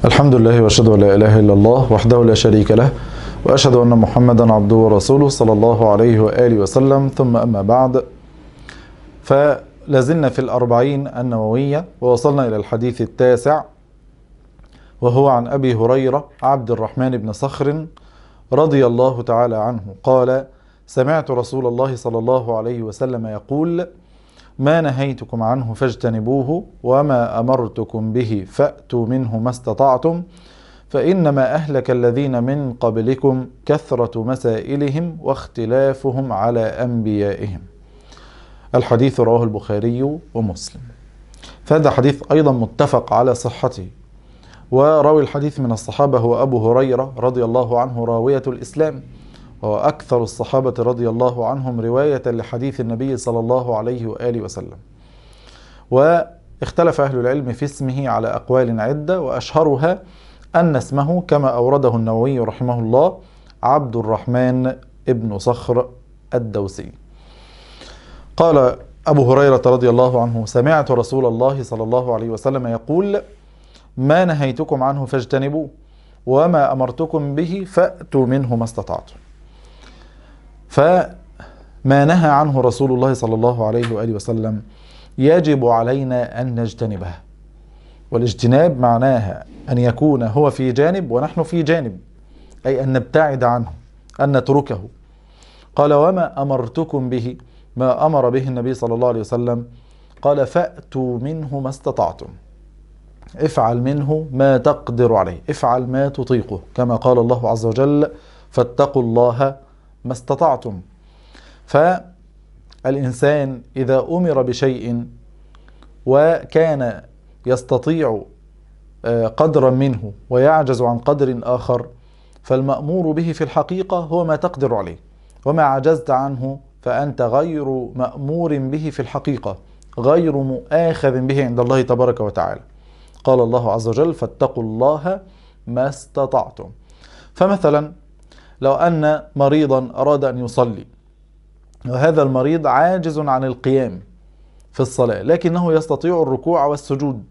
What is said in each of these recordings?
الحمد لله واشهد ان لا اله الا الله وحده لا شريك له، واشهد ان محمدا عبده ورسوله صلى الله عليه واله وسلم. ثم اما بعد، فلازلنا في الأربعين النووية ووصلنا الى الحديث التاسع، وهو عن ابي هريرة عبد الرحمن بن صخر رضي الله تعالى عنه قال: سمعت رسول الله صلى الله عليه وسلم يقول: ما نهيتكم عنه فاجتنبوه، وما أمرتكم به فأتوا منه ما استطعتم، فإنما أهلك الذين من قبلكم كثرة مسائلهم واختلافهم على أنبيائهم. الحديث رواه البخاري ومسلم. فهذا حديث أيضا متفق على صحته، وراوي الحديث من الصحابة هو أبو هريرة رضي الله عنه راوية الإسلام، وهو أكثر الصحابة رضي الله عنهم رواية لحديث النبي صلى الله عليه وآله وسلم. واختلف أهل العلم في اسمه على أقوال عدة، وأشهرها أن اسمه كما أورده النووي رحمه الله عبد الرحمن ابن صخر الدوسي. قال أبو هريرة رضي الله عنه: سمعت رسول الله صلى الله عليه وسلم يقول: ما نهيتكم عنه فاجتنبوه، وما أمرتكم به فأتوا منه ما استطعتم. فما نهى عنه رسول الله صلى الله عليه وآله وسلم يجب علينا أن نجتنبه، والاجتناب معناها أن يكون هو في جانب ونحن في جانب، أي أن نبتعد عنه، أن نتركه. قال: وما أمرتكم به، ما أمر به النبي صلى الله عليه وسلم، قال: فأتوا منه ما استطعتم، افعل منه ما تقدر عليه، افعل ما تطيقه، كما قال الله عز وجل: فاتقوا الله ما استطعتم. فالإنسان إذا أمر بشيء وكان يستطيع قدرا منه ويعجز عن قدر آخر، فالمأمور به في الحقيقة هو ما تقدر عليه، وما عجزت عنه فأنت غير مأمور به في الحقيقة، غير مؤاخذ به عند الله تبارك وتعالى. قال الله عز وجل: فاتقوا الله ما استطعتم. فمثلا لو أن مريضا أراد أن يصلي، وهذا المريض عاجز عن القيام في الصلاة لكنه يستطيع الركوع والسجود،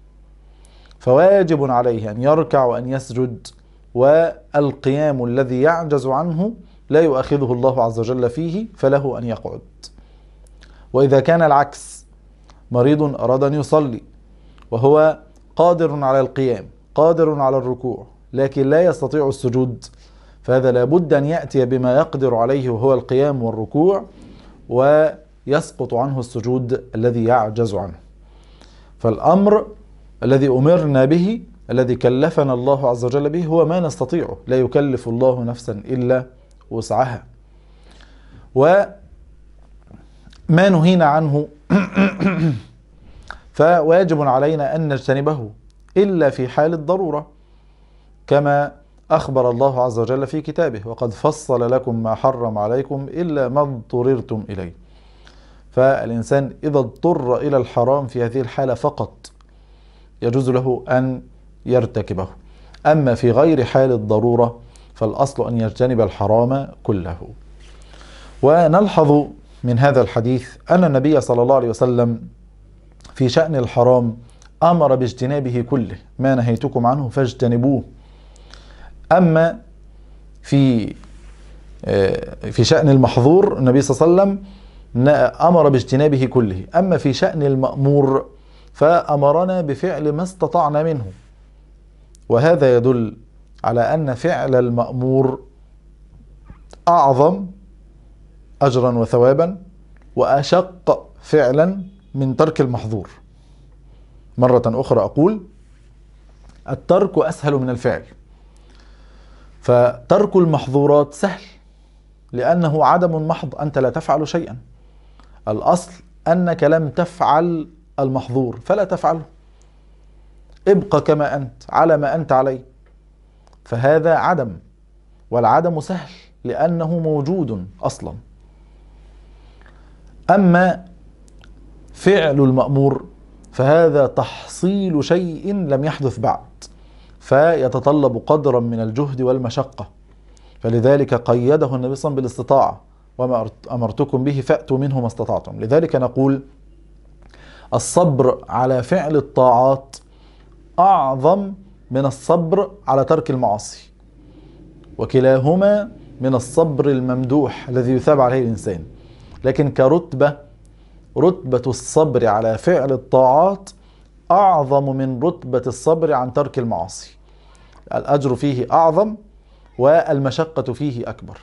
فواجب عليه أن يركع وأن يسجد، والقيام الذي يعجز عنه لا يؤاخذه الله عز وجل فيه، فله أن يقعد. وإذا كان العكس، مريض أراد أن يصلي وهو قادر على القيام، قادر على الركوع، لكن لا يستطيع السجود، فهذا لابد أن يأتي بما يقدر عليه، وهو القيام والركوع، ويسقط عنه السجود الذي يعجز عنه. فالأمر الذي أمرنا به، الذي كلفنا الله عز وجل به، هو ما نستطيعه، لا يكلف الله نفسا إلا وسعها. وما نهينا عنه فواجب علينا أن نجتنبه إلا في حال الضرورة، كما أخبر الله عز وجل في كتابه: وقد فصل لكم ما حرم عليكم إلا ما اضطررتم إليه. فالإنسان إذا اضطر إلى الحرام في هذه الحالة فقط يجوز له أن يرتكبه، أما في غير حال الضرورة فالأصل أن يجتنب الحرام كله. ونلحظ من هذا الحديث أن النبي صلى الله عليه وسلم في شأن الحرام أمر باجتنابه كله: ما نهيتكم عنه فاجتنبوه. أما في شأن المحظور النبي صلى الله عليه وسلم أمر باجتنابه كله. أما في شأن المأمور فأمرنا بفعل ما استطعنا منه، وهذا يدل على أن فعل المأمور أعظم أجرا وثوابا وأشق فعلا من ترك المحظور. مرة أخرى أقول: الترك أسهل من الفعل، فترك المحظورات سهل لأنه عدم محض، أنت لا تفعل شيئا، الأصل أنك لم تفعل المحظور فلا تفعله، ابقى كما أنت على ما أنت عليه، فهذا عدم، والعدم سهل لأنه موجود أصلا. أما فعل المأمور فهذا تحصيل شيء لم يحدث بعد، فيتطلب قدرا من الجهد والمشقة، فلذلك قيده النبي صلى الله عليه وسلم بالاستطاعة: وما أمرتكم به فأتوا منه ما استطعتم. لذلك نقول: الصبر على فعل الطاعات أعظم من الصبر على ترك المعاصي، وكلاهما من الصبر الممدوح الذي يثاب عليه الإنسان. لكن كرتبة، رتبة الصبر على فعل الطاعات أعظم من رتبة الصبر عن ترك المعاصي. الأجر فيه أعظم والمشقة فيه أكبر.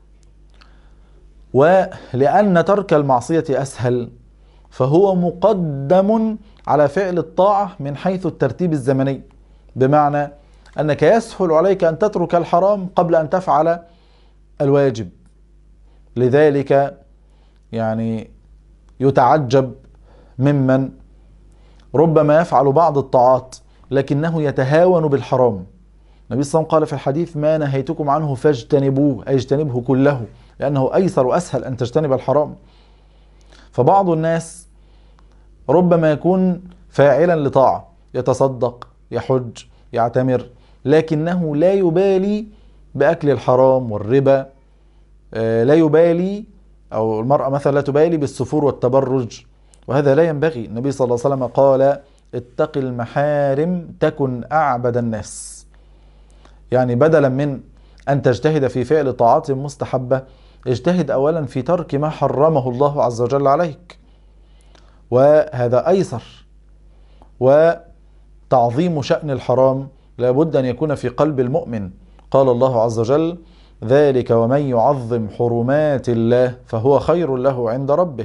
ولأن ترك المعصية أسهل فهو مقدم على فعل الطاعة من حيث الترتيب الزمني، بمعنى أنك يسهل عليك أن تترك الحرام قبل أن تفعل الواجب. لذلك يعني يتعجب ممن ربما يفعل بعض الطاعات لكنه يتهاون بالحرام. النبي صلى الله عليه وسلم قال في الحديث: ما نهيتكم عنه فاجتنبوه، أي اجتنبه كله، لأنه أيسر وأسهل أن تجتنب الحرام. فبعض الناس ربما يكون فاعلا لطاعة، يتصدق، يحج، يعتمر، لكنه لا يبالي بأكل الحرام والربا، لا يبالي، أو المرأة مثلا لا تبالي بالسفور والتبرج، وهذا لا ينبغي. النبي صلى الله عليه وسلم قال: اتق المحارم تكن أعبد الناس. يعني بدلا من أن تجتهد في فعل طاعات مستحبة، اجتهد أولا في ترك ما حرمه الله عز وجل عليك، وهذا أيسر. وتعظيم شأن الحرام لابد أن يكون في قلب المؤمن. قال الله عز وجل: ذلك ومن يعظم حرمات الله فهو خير له عند ربه.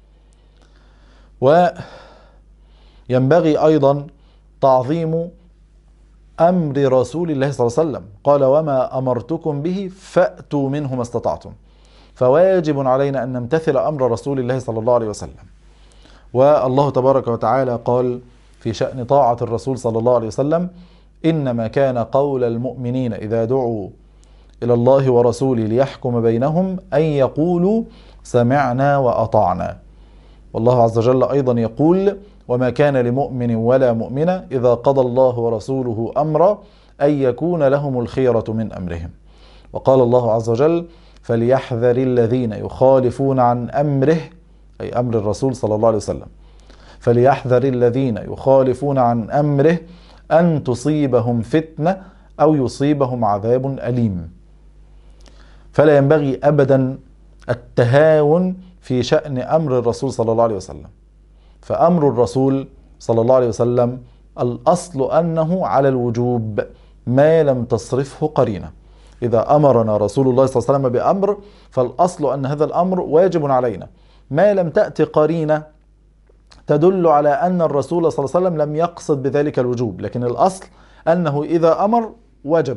وينبغي أيضا تعظيم أمر رسول الله صلى الله عليه وسلم. قال: وما أمرتكم به فأتوا منه ما استطعتم. فواجب علينا أن نمتثل أمر رسول الله صلى الله عليه وسلم. والله تبارك وتعالى قال في شأن طاعة الرسول صلى الله عليه وسلم: إنما كان قول المؤمنين إذا دعوا إلى الله ورسوله ليحكم بينهم أن يقولوا سمعنا وأطعنا. والله عز وجل أيضا يقول: وما كان لمؤمن ولا مؤمنة إذا قضى الله ورسوله أمرا أن يكون لهم الخيرة من أمرهم. وقال الله عز وجل: فليحذر الذين يخالفون عن أمره، أي أمر الرسول صلى الله عليه وسلم، فليحذر الذين يخالفون عن أمره أن تصيبهم فتنة أو يصيبهم عذاب أليم. فلا ينبغي أبدا التهاون في شأن أمر الرسول صلى الله عليه وسلم. فأمر الرسول صلى الله عليه وسلم الأصل أنه على الوجوب ما لم تصرفه قرينة. إذا أمرنا رسول الله صلى الله عليه وسلم بأمر فالأصل أن هذا الأمر واجب علينا، ما لم تأتي قرينة تدل على أن الرسول صلى الله عليه وسلم لم يقصد بذلك الوجوب، لكن الأصل أنه إذا أمر وجب.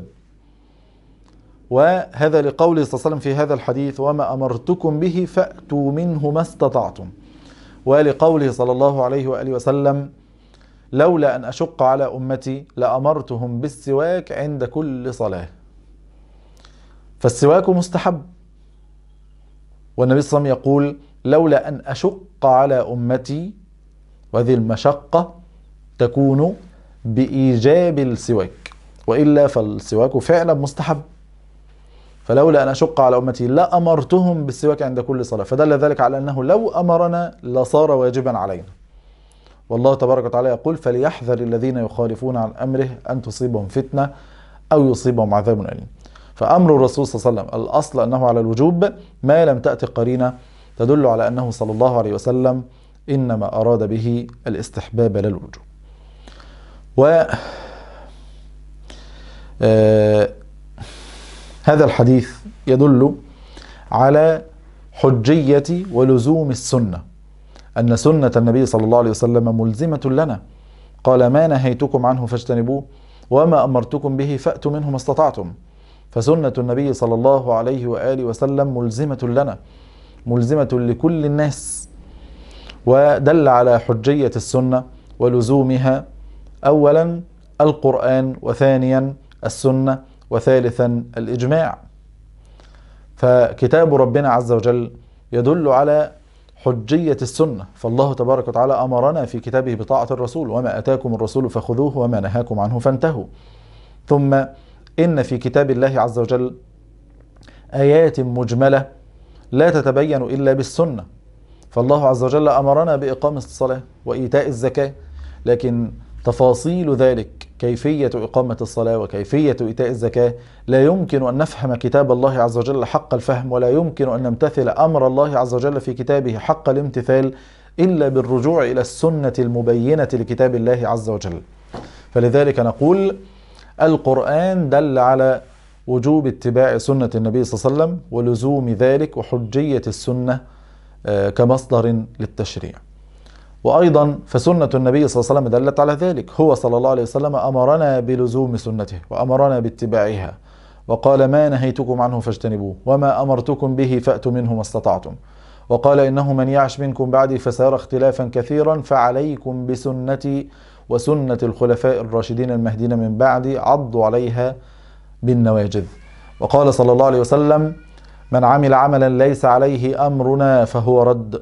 وهذا لقوله صلى الله عليه وسلم في هذا الحديث: وما أمرتكم به فأتوا منه ما استطعتم. ولقوله صلى الله عليه وآله وسلم: لولا أن أشق على أمتي لأمرتهم بالسواك عند كل صلاة. فالسواك مستحب، والنبي صلى الله عليه وسلم يقول: لولا أن أشق على أمتي، وهذه المشقة تكون بإيجاب السواك، وإلا فالسواك فعلا مستحب. فلولا أن أشق على أمتي لأمرتهم بالسواك عند كل صلاة، فدل ذلك على أنه لو أمرنا لصار واجبا علينا. والله تبارك وتعالى يقول: فليحذر الذين يخالفون عن أمره أن تصيبهم فتنة أو يصيبهم عذاب أليم. فأمر الرسول صلى الله عليه وسلم الأصل أنه على الوجوب ما لم تأتي قرينة تدل على أنه صلى الله عليه وسلم إنما أراد به الاستحباب لا الوجوب. هذا الحديث يدل على حجية ولزوم السنة، أن سنة النبي صلى الله عليه وسلم ملزمة لنا. قال: ما نهيتكم عنه فاجتنبوه وما أمرتكم به فأتوا منه ما استطعتم. فسنة النبي صلى الله عليه وآله وسلم ملزمة لنا، ملزمة لكل الناس. ودل على حجية السنة ولزومها أولا القرآن، وثانيا السنة، وثالثا الإجماع. فكتاب ربنا عز وجل يدل على حجية السنة. فالله تبارك وتعالى أمرنا في كتابه بطاعة الرسول: وما أتاكم الرسول فخذوه وما نهاكم عنه فانتهوا. ثم إن في كتاب الله عز وجل آيات مجملة لا تتبين إلا بالسنة. فالله عز وجل أمرنا بإقام الصلاة وإيتاء الزكاة، لكن تفاصيل ذلك كيفية إقامة الصلاة وكيفية إيتاء الزكاة، لا يمكن أن نفهم كتاب الله عز وجل حق الفهم، ولا يمكن أن نمتثل أمر الله عز وجل في كتابه حق الامتثال إلا بالرجوع إلى السنة المبينة لكتاب الله عز وجل. فلذلك نقول القرآن دل على وجوب اتباع سنة النبي صلى الله عليه وسلم ولزوم ذلك وحجية السنة كمصدر للتشريع. وأيضا فسنة النبي صلى الله عليه وسلم دلت على ذلك، هو صلى الله عليه وسلم أمرنا بلزوم سنته وأمرنا باتباعها، وقال ما نهيتكم عنه فاجتنبوه وما أمرتكم به فأتوا منه ما استطعتم، وقال إنه من يعش منكم بعدي فسيرى اختلافا كثيرا فعليكم بسنتي وسنة الخلفاء الراشدين المهديين من بعدي عضوا عليها بالنواجذ. وقال صلى الله عليه وسلم من عمل عملا ليس عليه أمرنا فهو رد.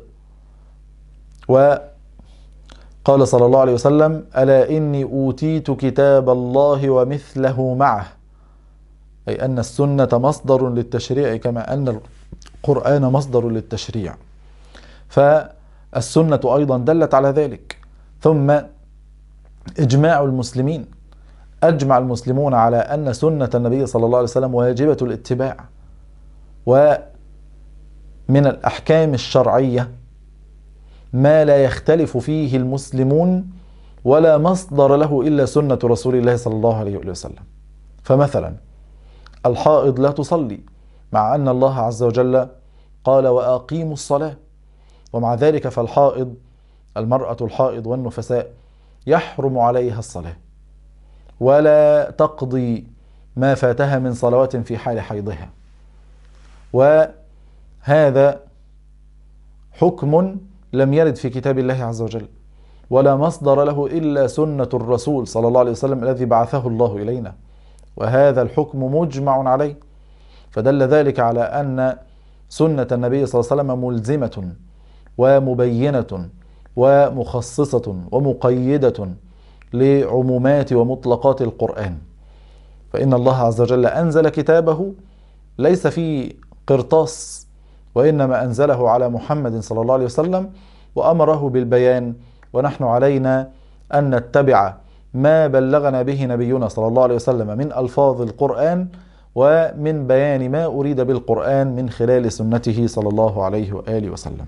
وقال صلى الله عليه وسلم ألا إني أوتيت كتاب الله ومثله معه، أي أن السنة مصدر للتشريع كما أن القرآن مصدر للتشريع، فالسنة أيضا دلت على ذلك. ثم إجماع المسلمين، أجمع المسلمون على أن سنة النبي صلى الله عليه وسلم واجبة الاتباع. ومن الأحكام الشرعية ما لا يختلف فيه المسلمون ولا مصدر له إلا سنة رسول الله صلى الله عليه وسلم. فمثلا الحائض لا تصلي مع أن الله عز وجل قال وأقيموا الصلاة، ومع ذلك فالحائض المرأة الحائض والنفساء يحرم عليها الصلاة ولا تقضي ما فاتها من صلوات في حال حيضها. وهذا حكم لم يرد في كتاب الله عز وجل ولا مصدر له إلا سنة الرسول صلى الله عليه وسلم الذي بعثه الله إلينا، وهذا الحكم مجمع عليه. فدل ذلك على أن سنة النبي صلى الله عليه وسلم ملزمة ومبينة ومخصصة ومقيدة لعمومات ومطلقات القرآن. فإن الله عز وجل أنزل كتابه ليس في قرطاس، وإنما أنزله على محمد صلى الله عليه وسلم وأمره بالبيان، ونحن علينا أن نتبع ما بلغنا به نبينا صلى الله عليه وسلم من ألفاظ القرآن ومن بيان ما أريد بالقرآن من خلال سنته صلى الله عليه وآله وسلم.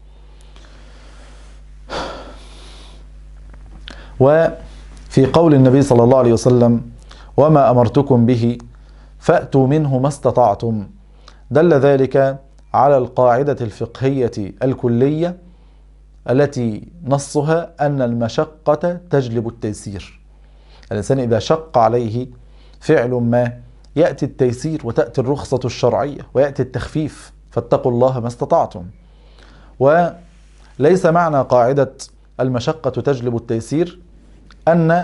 وفي قول النبي صلى الله عليه وسلم وما أمرتكم به فأتوا منه ما استطعتم، دل ذلك على القاعدة الفقهية الكلية التي نصها أن المشقة تجلب التيسير. الإنسان إذا شق عليه فعل ما يأتي التيسير وتأتي الرخصة الشرعية ويأتي التخفيف، فاتقوا الله ما استطعتم. وليس معنى قاعدة المشقة تجلب التيسير أن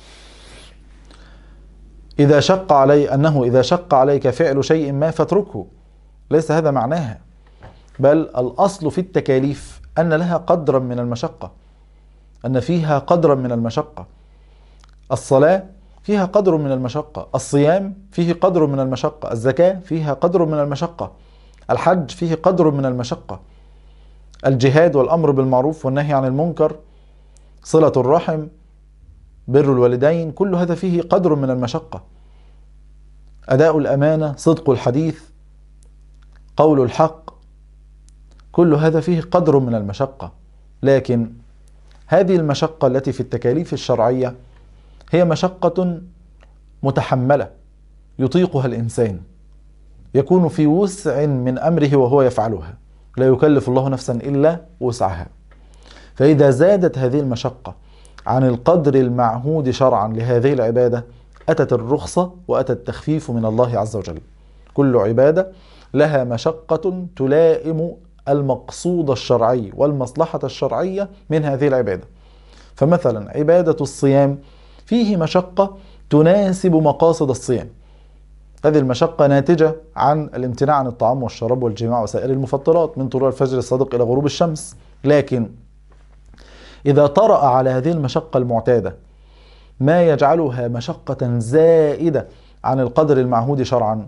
إذا شق عليك فعل شيء ما فاتركه، ليس هذا معناها، بل الأصل في التكاليف أن لها قدرا من المشقة، أن فيها قدرا من المشقة. الصلاة فيها قدر من المشقة، الصيام فيه قدر من المشقة، الزكاة فيها قدر من المشقة، الحج فيه قدر من المشقة، الجهاد والأمر بالمعروف والنهي عن المنكر، صلة الرحم، بر الوالدين، كل هذا فيه قدر من المشقة، أداء الأمانة، صدق الحديث، قول الحق، كل هذا فيه قدر من المشقة. لكن هذه المشقة التي في التكاليف الشرعية هي مشقة متحملة يطيقها الإنسان، يكون في وسع من أمره وهو يفعلها، لا يكلف الله نفسا إلا وسعها. فإذا زادت هذه المشقة عن القدر المعهود شرعا لهذه العبادة أتت الرخصة وأتى التخفيف من الله عز وجل. كل عبادة لها مشقة تلائم المقصود الشرعي والمصلحة الشرعية من هذه العبادة. فمثلا عبادة الصيام فيه مشقة تناسب مقاصد الصيام، هذه المشقة ناتجة عن الامتناع عن الطعام والشراب والجماع وسائر المفطرات من طلوع الفجر الصادق إلى غروب الشمس. لكن إذا طرأ على هذه المشقة المعتادة ما يجعلها مشقة زائدة عن القدر المعهود شرعا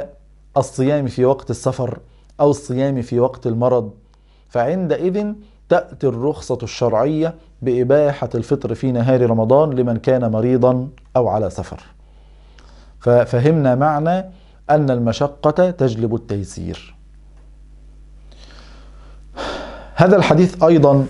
كالصيام في وقت السفر أو الصيام في وقت المرض، فعندئذ تأتي الرخصة الشرعية بإباحة الفطر في نهار رمضان لمن كان مريضا أو على سفر. ففهمنا معنى أن المشقة تجلب التيسير. هذا الحديث أيضا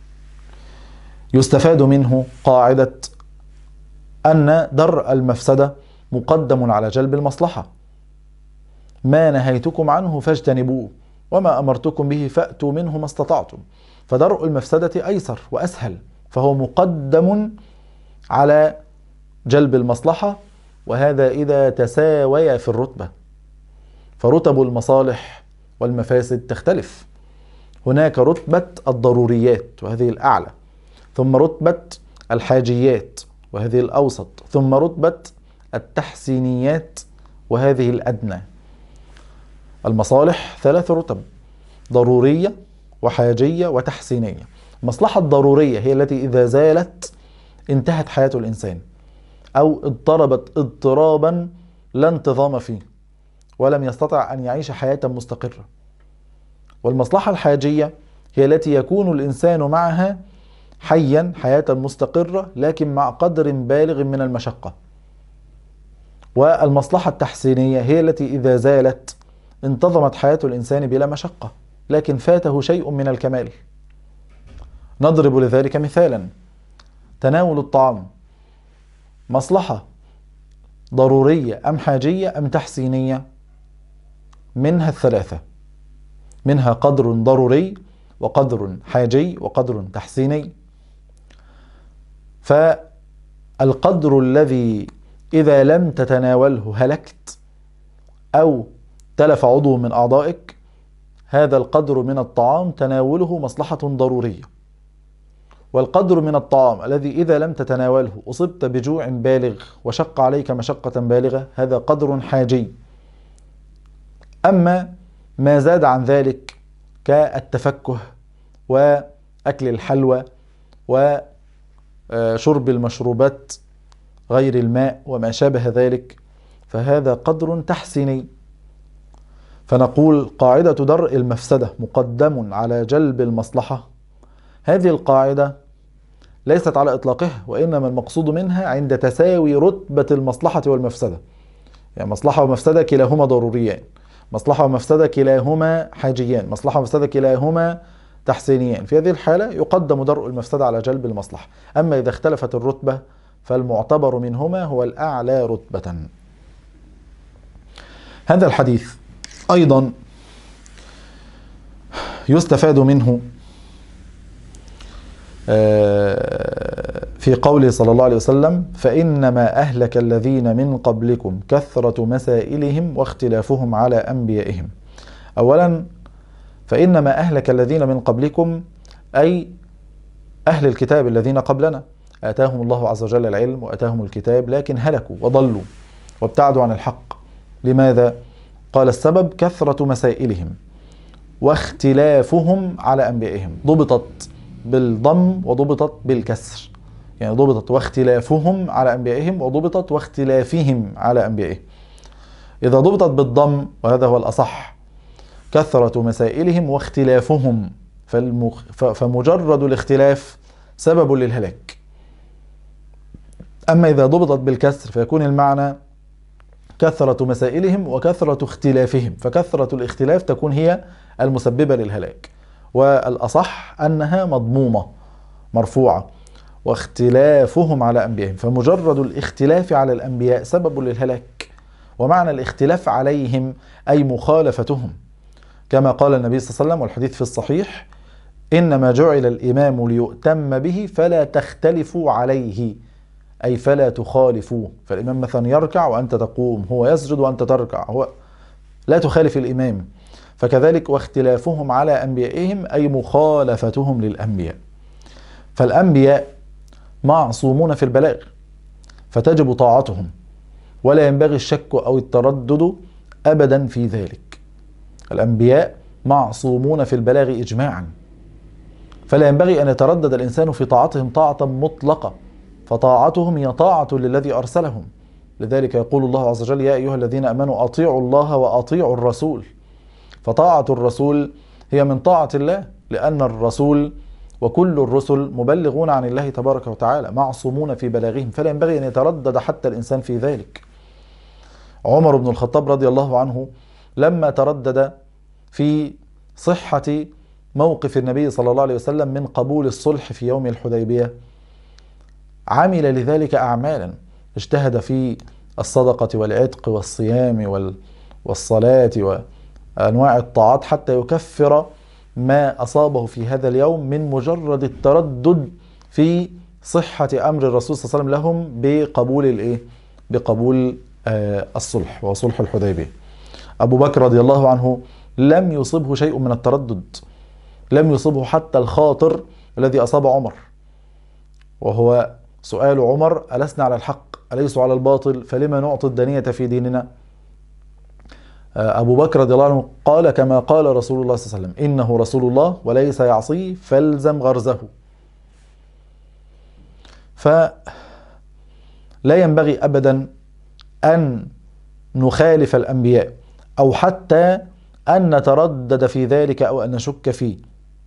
يستفاد منه قاعدة أن درء المفسدة مقدم على جلب المصلحة. ما نهيتكم عنه فاجتنبوه وما أمرتكم به فأتوا منه ما استطعتم. فدرء المفسدة أيسر وأسهل، فهو مقدم على جلب المصلحة، وهذا إذا تساويا في الرتبة. فرتب المصالح والمفاسد تختلف. هناك رتبة الضروريات وهذه الأعلى، ثم رتبة الحاجيات وهذه الأوسط، ثم رتبة التحسينيات وهذه الأدنى. المصالح 3 رتب: ضرورية وحاجية وتحسينية. المصلحة الضرورية هي التي إذا زالت انتهت حياة الإنسان، أو اضطربت اضطرابا لا انتظام فيه ولم يستطع أن يعيش حياة مستقرة. والمصلحة الحاجية هي التي يكون الإنسان معها حيا حياة مستقرة لكن مع قدر بالغ من المشقة. والمصلحة التحسينية هي التي إذا زالت انتظمت حياة الإنسان بلا مشقة لكن فاته شيء من الكمال. نضرب لذلك مثالا: تناول الطعام مصلحة ضرورية أم حاجية أم تحسينية؟ منها 3، منها قدر ضروري وقدر حاجي وقدر تحسيني. فالقدر الذي إذا لم تتناوله هلكت أو تلف عضو من أعضائك، هذا القدر من الطعام تناوله مصلحة ضرورية. والقدر من الطعام الذي إذا لم تتناوله أصبت بجوع بالغ وشق عليك مشقة بالغة، هذا قدر حاجي. أما ما زاد عن ذلك كالتفكه وأكل الحلوى وشرب المشروبات غير الماء وما شابه ذلك، فهذا قدر تحسيني. فنقول قاعدة درء المفسدة مقدم على جلب المصلحة. هذه القاعدة ليست على إطلاقها، وإنما المقصود منها عند تساوي رتبة المصلحة والمفسدة. يعني مصلحة ومفسدة كلاهما ضروريان، مصلحة ومفسدة كلاهما حاجيان، مصلحة ومفسدة كلاهما تحسينيان. في هذه الحالة يقدم درء المفسدة على جلب المصلحة. أما إذا اختلفت الرتبة فالمعتبر منهما هو الأعلى رتبة. هذا الحديث أيضا يستفاد منه في قوله صلى الله عليه وسلم: فإنما أهلك الذين من قبلكم كثرة مسائلهم واختلافهم على أنبيائهم. أولا، فإنما أهلك الذين من قبلكم أي أهل الكتاب الذين قبلنا، آتاهم الله عز وجل العلم وآتاهم الكتاب لكن هلكوا وضلوا وابتعدوا عن الحق. لماذا؟ قال السبب: كثرة مسائلهم واختلافهم على أنبيائهم. ضبطت بالضم وضبطت بالكسر، يعني ضبطت واختلافهم على أنبيائهم وضبطت واختلافهم على أنبيائهم. إذا ضبطت بالضم وهذا هو الأصح، كثرة مسائلهم واختلافهم، فمجرد الاختلاف سبب للهلاك. أما إذا ضبطت بالكسر فيكون المعنى كثرة مسائلهم وكثرة اختلافهم، فكثرة الاختلاف تكون هي المسببة للهلاك. والأصح أنها مضمومة مرفوعة: واختلافهم على أنبيائهم، فمجرد الاختلاف على الأنبياء سبب للهلاك. ومعنى الاختلاف عليهم أي مخالفتهم، كما قال النبي صلى الله عليه وسلم والحديث في الصحيح: إنما جعل الإمام ليؤتم به فلا تختلفوا عليه، أي فلا تخالفوه. فالإمام مثلا يركع وأنت تقوم، هو يسجد وأنت تركع، هو لا تخالف الإمام. فكذلك واختلافهم على أنبيائهم أي مخالفتهم للأنبياء. فالأنبياء معصومون في البلاغ فتجب طاعتهم، ولا ينبغي الشك أو التردد أبدا في ذلك. الأنبياء معصومون في البلاغ إجماعا، فلا ينبغي أن يتردد الإنسان في طاعتهم طاعة مطلقة، فطاعتهم هي طاعة للذي أرسلهم. لذلك يقول الله عز وجل: يا أيها الذين آمنوا أطيعوا الله وأطيعوا الرسول. فطاعة الرسول هي من طاعة الله، لأن الرسول وكل الرسل مبلغون عن الله تبارك وتعالى معصومون في بلاغهم، فلا ينبغي أن يتردد حتى الإنسان في ذلك. عمر بن الخطاب رضي الله عنه لما تردد في صحة موقف النبي صلى الله عليه وسلم من قبول الصلح في يوم الحديبية، عمل لذلك أعمالا، اجتهد في الصدقة والعتق والصيام والصلاة وأنواع الطاعات حتى يكفر ما أصابه في هذا اليوم من مجرد التردد في صحة أمر الرسول صلى الله عليه وسلم لهم بقبول الصلح وصلح الحديبية. أبو بكر رضي الله عنه لم يصبه شيء من التردد، لم يصبه حتى الخاطر الذي أصاب عمر، وهو سؤال عمر: ألسنا على الحق أليسوا على الباطل فلما نعطي الدنية في ديننا؟ أبو بكر رضي الله عنه قال كما قال رسول الله صلى الله عليه وسلم: إنه رسول الله وليس يعصيه فالزم غرزه. فلا ينبغي أبدا أن نخالف الأنبياء أو حتى أن نتردد في ذلك أو أن نشك فيه.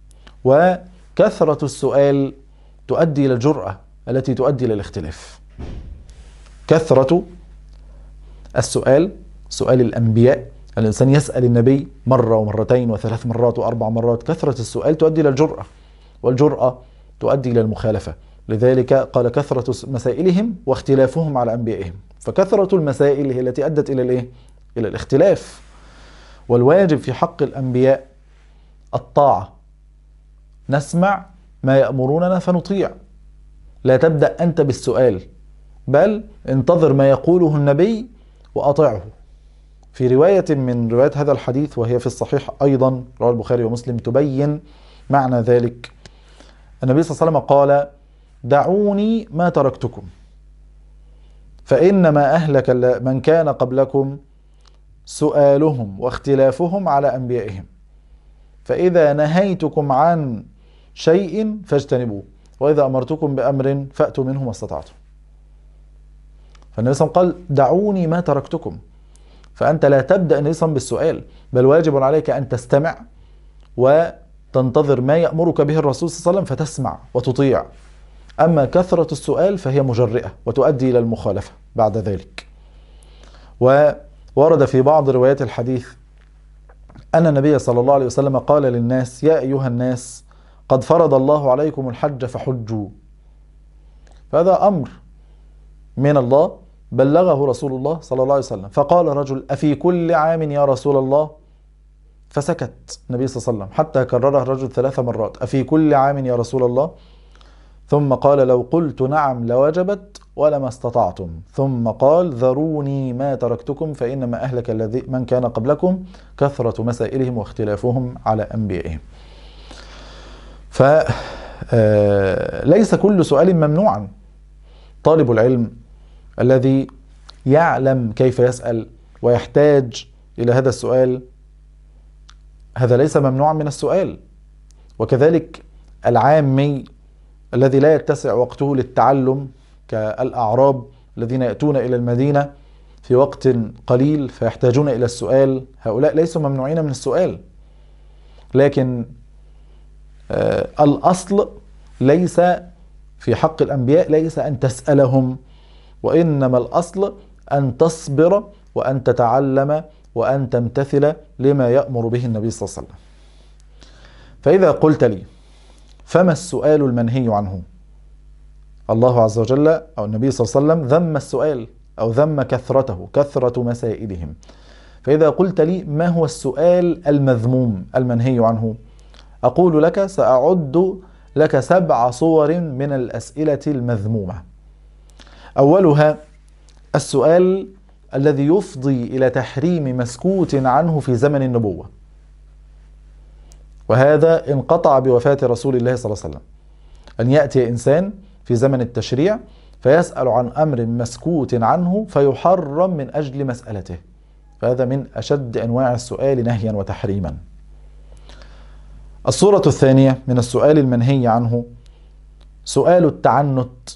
وكثرة السؤال تؤدي إلى الجرأة التي تؤدي إلى الاختلاف. كثرة السؤال، سؤال الأنبياء، الإنسان يسأل النبي مرة ومرتين وثلاث مرات وأربع مرات، كثرة السؤال تؤدي إلى الجرأة، والجرأة تؤدي إلى المخالفة. لذلك قال: كثرة مسائلهم واختلافهم على أنبيائهم. فكثرة المسائل هي التي أدت إلى إلى الاختلاف. والواجب في حق الأنبياء الطاعة، نسمع ما يأمروننا فنطيع، لا تبدأ أنت بالسؤال، بل انتظر ما يقوله النبي وأطعه. في رواية من روايات هذا الحديث وهي في الصحيح أيضا، رواه البخاري ومسلم، تبين معنى ذلك. النبي صلى الله عليه وسلم قال: دعوني ما تركتكم فإنما أهلك من كان قبلكم سؤالهم واختلافهم على أنبيائهم، فإذا نهيتكم عن شيء فاجتنبوه، وإذا أمرتكم بأمر فأتوا منه ما استطعتم. فالنبي صلى الله عليه وسلم قال: دعوني ما تركتكم. فأنت لا تبدأ النبي صلى الله عليه وسلم بالسؤال، بل واجب عليك أن تستمع وتنتظر ما يأمرك به الرسول صلى الله عليه وسلم فتسمع وتطيع. أما كثرة السؤال فهي مجرئة وتؤدي إلى المخالفة بعد ذلك. وورد في بعض روايات الحديث أن النبي صلى الله عليه وسلم قال للناس: يا أيها الناس قد فرض الله عليكم الحج فحجوا. فهذا أمر من الله بلغه رسول الله صلى الله عليه وسلم. فقال رجل: أفي كل عام يا رسول الله؟ فسكت النبي صلى الله عليه وسلم حتى كررها الرجل 3 مرات: أفي كل عام يا رسول الله؟ ثم قال: لو قلت نعم لوجبت ولما استطعتم. ثم قال: ذروني ما تركتكم فإنما أهلك من كان قبلكم كثرة مسائلهم واختلافهم على أنبيائهم. فليس كل سؤال ممنوعا. طالب العلم الذي يعلم كيف يسأل ويحتاج إلى هذا السؤال، هذا ليس ممنوعا من السؤال. وكذلك العامي الذي لا يتسع وقته للتعلم كالأعراب الذين يأتون إلى المدينة في وقت قليل فيحتاجون إلى السؤال، هؤلاء ليسوا ممنوعين من السؤال. لكن الأصل ليس في حق الأنبياء ليس أن تسألهم، وإنما الأصل أن تصبر وأن تتعلم وأن تمتثل لما يأمر به النبي صلى الله عليه وسلم. فإذا قلت لي: فما السؤال المنهي عنه؟ الله عز وجل أو النبي صلى الله عليه وسلم ذم السؤال أو ذم كثرته، كثرة مسائلهم. فإذا قلت لي: ما هو السؤال المذموم المنهي عنه؟ أقول لك: سأعد لك 7 صور من الأسئلة المذمومة. أولها السؤال الذي يفضي إلى تحريم مسكوت عنه في زمن النبوة، وهذا انقطع بوفاة رسول الله صلى الله عليه وسلم. أن يأتي إنسان في زمن التشريع فيسأل عن أمر مسكوت عنه فيحرم من أجل مسألته، فهذا من أشد أنواع السؤال نهيا وتحريما. الصورة الثانية من السؤال المنهي عنه سؤال التعنت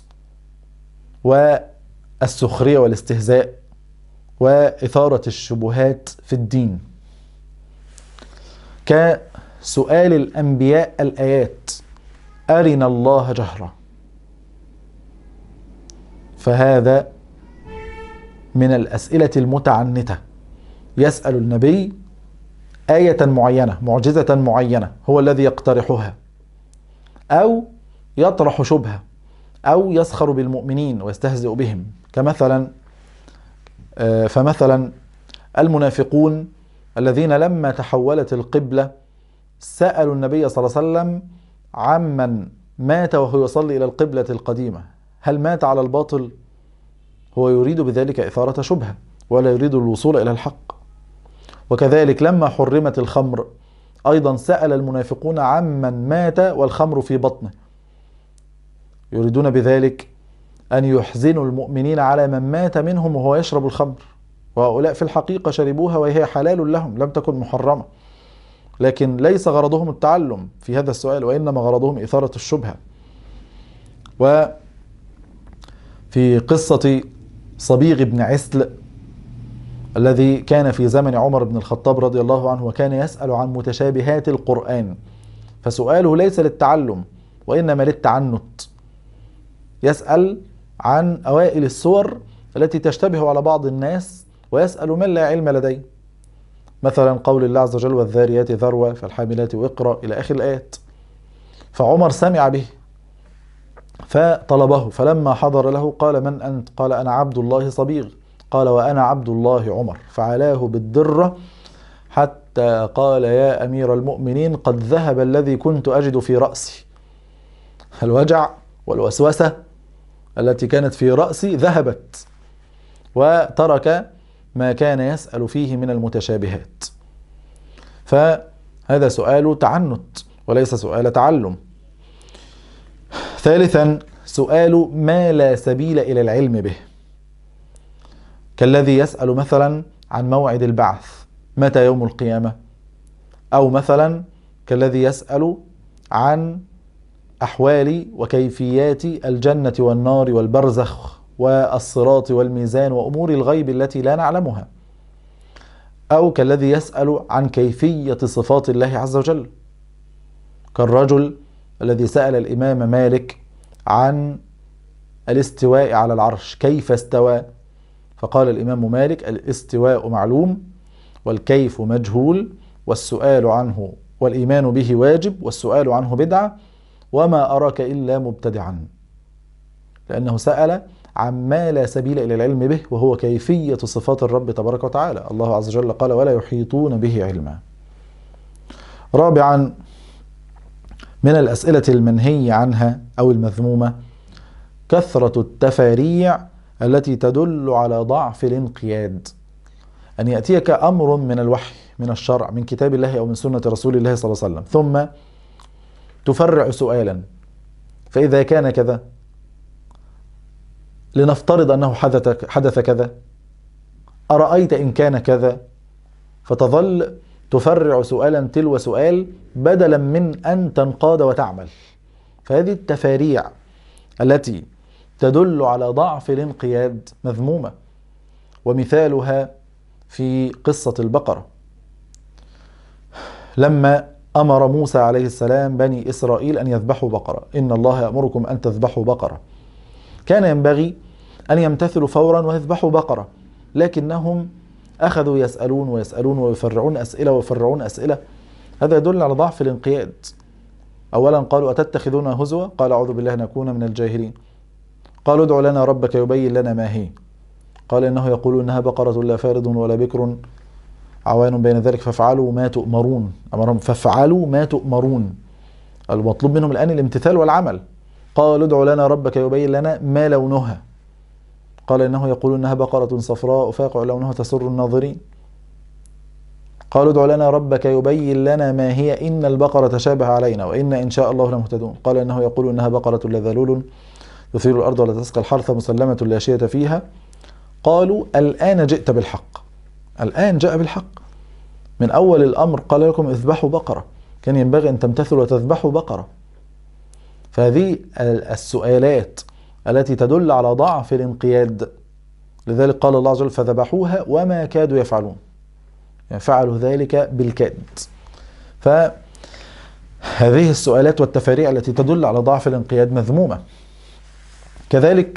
والسخرية والاستهزاء وإثارة الشبهات في الدين، كسؤال الأنبياء الآيات أرنا الله جهرة. فهذا من الأسئلة المتعنتة، يسأل النبي آية معينة، معجزة معينة هو الذي يقترحها، أو يطرح شبهة، أو يسخر بالمؤمنين ويستهزئ بهم، كمثلا فمثلا المنافقون الذين لما تحولت القبلة سألوا النبي صلى الله عليه وسلم عمن مات وهو يصلي إلى القبلة القديمة، هل مات على الباطل؟ هو يريد بذلك إثارة شبهة ولا يريد الوصول إلى الحق. وكذلك لما حرمت الخمر أيضا سأل المنافقون عمن مات والخمر في بطنه، يريدون بذلك أن يحزنوا المؤمنين على من مات منهم وهو يشرب الخمر، وهؤلاء في الحقيقة شربوها وهي حلال لهم، لم تكن محرمة، لكن ليس غرضهم التعلم في هذا السؤال، وإنما غرضهم إثارة الشبهة. وفي قصة صبيغ بن عسل الذي كان في زمن عمر بن الخطاب رضي الله عنه، وكان يسأل عن متشابهات القرآن، فسؤاله ليس للتعلم وإنما للتعنت، يسأل عن أوائل السور التي تشتبه على بعض الناس، ويسأل من لا علم لديه، مثلا قول الله عز وجل والذاريات ذروة فالحاملات وقرا إلى آخر الآيات. فعمر سمع به فطلبه، فلما حضر له قال من أنت؟ قال أنا عبد الله صبيغ. قال وأنا عبد الله عمر، فعلاه بالدرة حتى قال يا أمير المؤمنين قد ذهب الذي كنت أجد في رأسي، الوجع والوسوسة التي كانت في رأسي ذهبت، وترك ما كان يسأل فيه من المتشابهات. فهذا سؤال تعنت وليس سؤال تعلم. ثالثا سؤال ما لا سبيل إلى العلم به، كالذي يسأل مثلا عن موعد البعث، متى يوم القيامة، أو مثلا كالذي يسأل عن أحوال وكيفيات الجنة والنار والبرزخ والصراط والميزان وأمور الغيب التي لا نعلمها، أو كالذي يسأل عن كيفية صفات الله عز وجل، كالرجل الذي سأل الإمام مالك عن الاستواء على العرش، كيف استوى؟ فقال الإمام مالك الاستواء معلوم والكيف مجهول، والسؤال عنه والإيمان به واجب، والسؤال عنه بدعة، وما أراك إلا مبتدعا، لأنه سأل عن ما لا سبيل إلى العلم به، وهو كيفية صفات الرب تبارك وتعالى. الله عز وجل قال ولا يحيطون به علما. رابعا من الأسئلة المنهي عنها أو المذمومة كثرة التفاريع التي تدل على ضعف الانقياد، أن يأتيك أمر من الوحي من الشرع من كتاب الله أو من سنة رسول الله صلى الله عليه وسلم، ثم تفرع سؤالا، فإذا كان كذا، لنفترض أنه حدث كذا، أرأيت إن كان كذا، فتظل تفرع سؤالا تلو سؤال بدلا من أن تنقاد وتعمل. فهذه التفاريع التي تدل على ضعف الانقياد مذمومة، ومثالها في قصة البقرة لما أمر موسى عليه السلام بني إسرائيل أن يذبحوا بقرة، إن الله يأمركم أن تذبحوا بقرة، كان ينبغي أن يمتثلوا فورا ويذبحوا بقرة، لكنهم أخذوا يسألون ويسألون ويفرعون أسئلة ويفرعون أسئلة. هذا يدل على ضعف الانقياد. أولا قالوا أتتخذون هزوا؟ قال أعوذ بالله نكون من الجاهلين. قالوا ادع لنا ربك يبين لنا ما هي، قال إنه يقول إنها بقرة لا فارض ولا بكر عوان بين ذلك فافعلوا ما تؤمرون، أمرهم فافعلوا ما تؤمرون، المطلوب منهم الآن الامتثال والعمل. قالوا ادع لنا ربك يبين لنا ما لونها، قال إنه يقول إنها بقرة صفراء فاقع لونها تسر الناظرين. قالوا ادع لنا ربك يبين لنا ما هي إن البقرة تشابه علينا وإنا إن شاء الله لمهتدون. قال إنه يقول إنها بقرة لا ذلول تثير الأرض ولا تسقى الحرث مسلمة لا شية فيها. قالوا الآن جئت بالحق، الآن جاء بالحق، من أول الأمر قال لكم اذبحوا بقرة، كان ينبغي أن تمتثلوا وتذبحوا بقرة. فهذه السؤالات التي تدل على ضعف الانقياد، لذلك قال الله عز وجل فذبحوها وما كادوا يفعلون، يعني فعلوا ذلك بالكاد. هذه السؤالات والتفاريع التي تدل على ضعف الانقياد مذمومة. كذلك،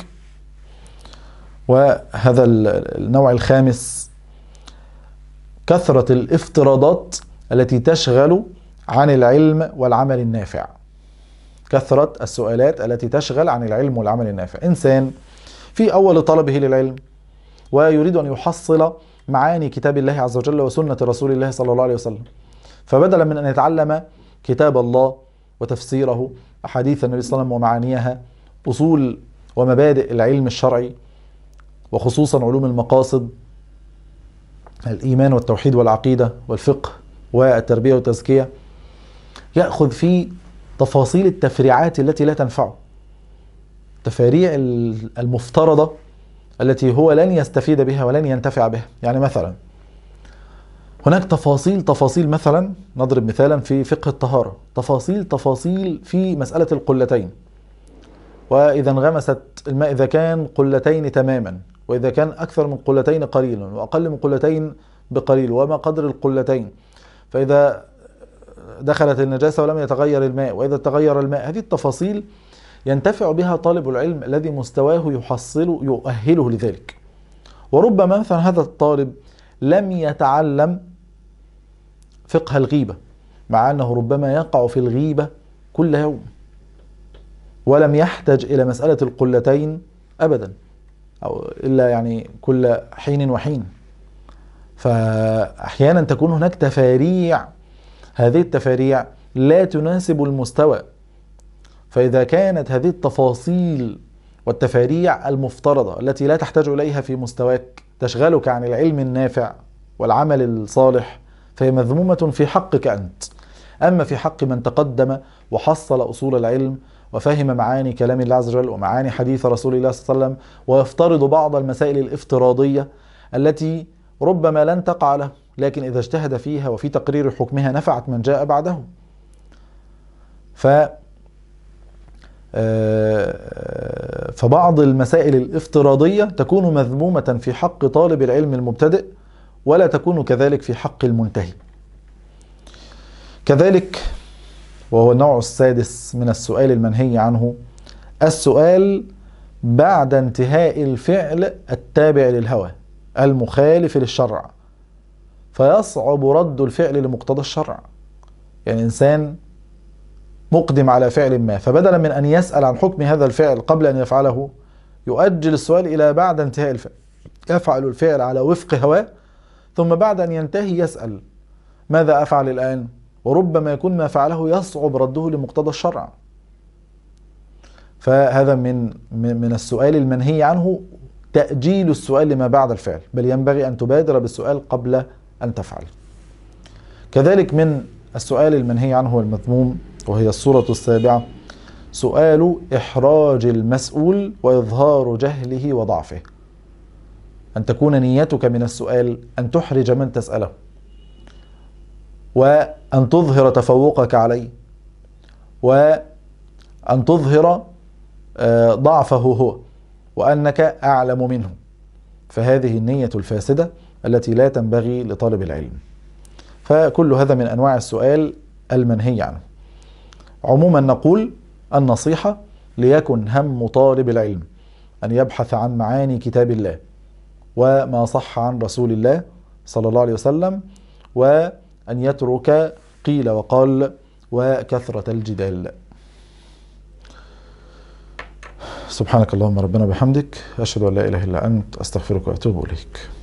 وهذا النوع الخامس، كثرة الافتراضات التي تشغل عن العلم والعمل النافع. كثرة السؤالات التي تشغل عن العلم والعمل النافع. إنسان في أول طلبه للعلم ويريد أن يحصل معاني كتاب الله عز وجل وسنة رسول الله صلى الله عليه وسلم، فبدلا من أن يتعلم كتاب الله وتفسيره، أحاديث النبي صلى الله عليه وسلم ومعانيها، أصول ومبادئ العلم الشرعي، وخصوصا علوم المقاصد، الإيمان والتوحيد والعقيدة والفقه والتربية والتزكية، يأخذ في تفاصيل التفريعات التي لا تنفعه، تفاريع المفترضة التي هو لن يستفيد بها ولن ينتفع بها. يعني مثلا هناك تفاصيل مثلا، نضرب مثالا في فقه الطهارة، تفاصيل في مسألة القلتين، وإذا انغمست الماء إذا كان قلتين تماما، وإذا كان أكثر من قلتين قليلا، وأقل من قلتين بقليل، وما قدر القلتين، فإذا دخلت النجاسة ولم يتغير الماء، وإذا تغير الماء. هذه التفاصيل ينتفع بها طالب العلم الذي مستواه يؤهله لذلك. وربما مثلا هذا الطالب لم يتعلم فقه الغيبة، مع أنه ربما يقع في الغيبة كل يوم، ولم يحتج إلى مسألة القلتين أبدا، أو إلا يعني كل حين وحين. فأحيانا تكون هناك تفاريع، هذه التفاريع لا تناسب المستوى. فإذا كانت هذه التفاصيل والتفاريع المفترضة التي لا تحتاج إليها في مستواك تشغلك عن العلم النافع والعمل الصالح، فهي مذمومة في حقك أنت. أما في حق من تقدم وحصل أصول العلم وفهم معاني كلام الله عز وجل ومعاني حديث رسول الله صلى الله عليه وسلم، ويفترض بعض المسائل الافتراضية التي ربما لن تقع له، لكن إذا اجتهد فيها وفي تقرير حكمها نفعت من جاء بعده. فبعض المسائل الافتراضية تكون مذمومة في حق طالب العلم المبتدئ، ولا تكون كذلك في حق المنتهي. كذلك، وهو النوع السادس من السؤال المنهي عنه، السؤال بعد انتهاء الفعل التابع للهوى المخالف للشرع، فيصعب رد الفعل لمقتضى الشرع. يعني إنسان مقدم على فعل ما، فبدلا من أن يسأل عن حكم هذا الفعل قبل أن يفعله، يؤجل السؤال إلى بعد انتهاء الفعل، يفعل الفعل على وفق هواه، ثم بعد أن ينتهي يسأل ماذا أفعل الآن، وربما يكون ما فعله يصعب رده لمقتضى الشرع. فهذا من السؤال المنهي عنه تأجيل السؤال لما بعد الفعل، بل ينبغي أن تبادر بالسؤال قبل أن تفعل. كذلك من السؤال المنهي عنه والمذموم، وهي الصورة السابعة، سؤال إحراج المسؤول وإظهار جهله وضعفه. أن تكون نيتك من السؤال أن تحرج من تسأله، وأن تظهر تفوقك عليه، وأن تظهر ضعفه هو، وأنك أعلم منه. فهذه النية الفاسدة التي لا تنبغي لطالب العلم. فكل هذا من أنواع السؤال المنهي عنه. عموما نقول النصيحة: ليكن هم طالب العلم أن يبحث عن معاني كتاب الله وما صح عن رسول الله صلى الله عليه وسلم، وأن يترك قيل وقال وكثرة الجدال. سبحانك اللهم ربنا بحمدك، أشهد أن لا إله إلا أنت، أستغفرك وأتوب إليك.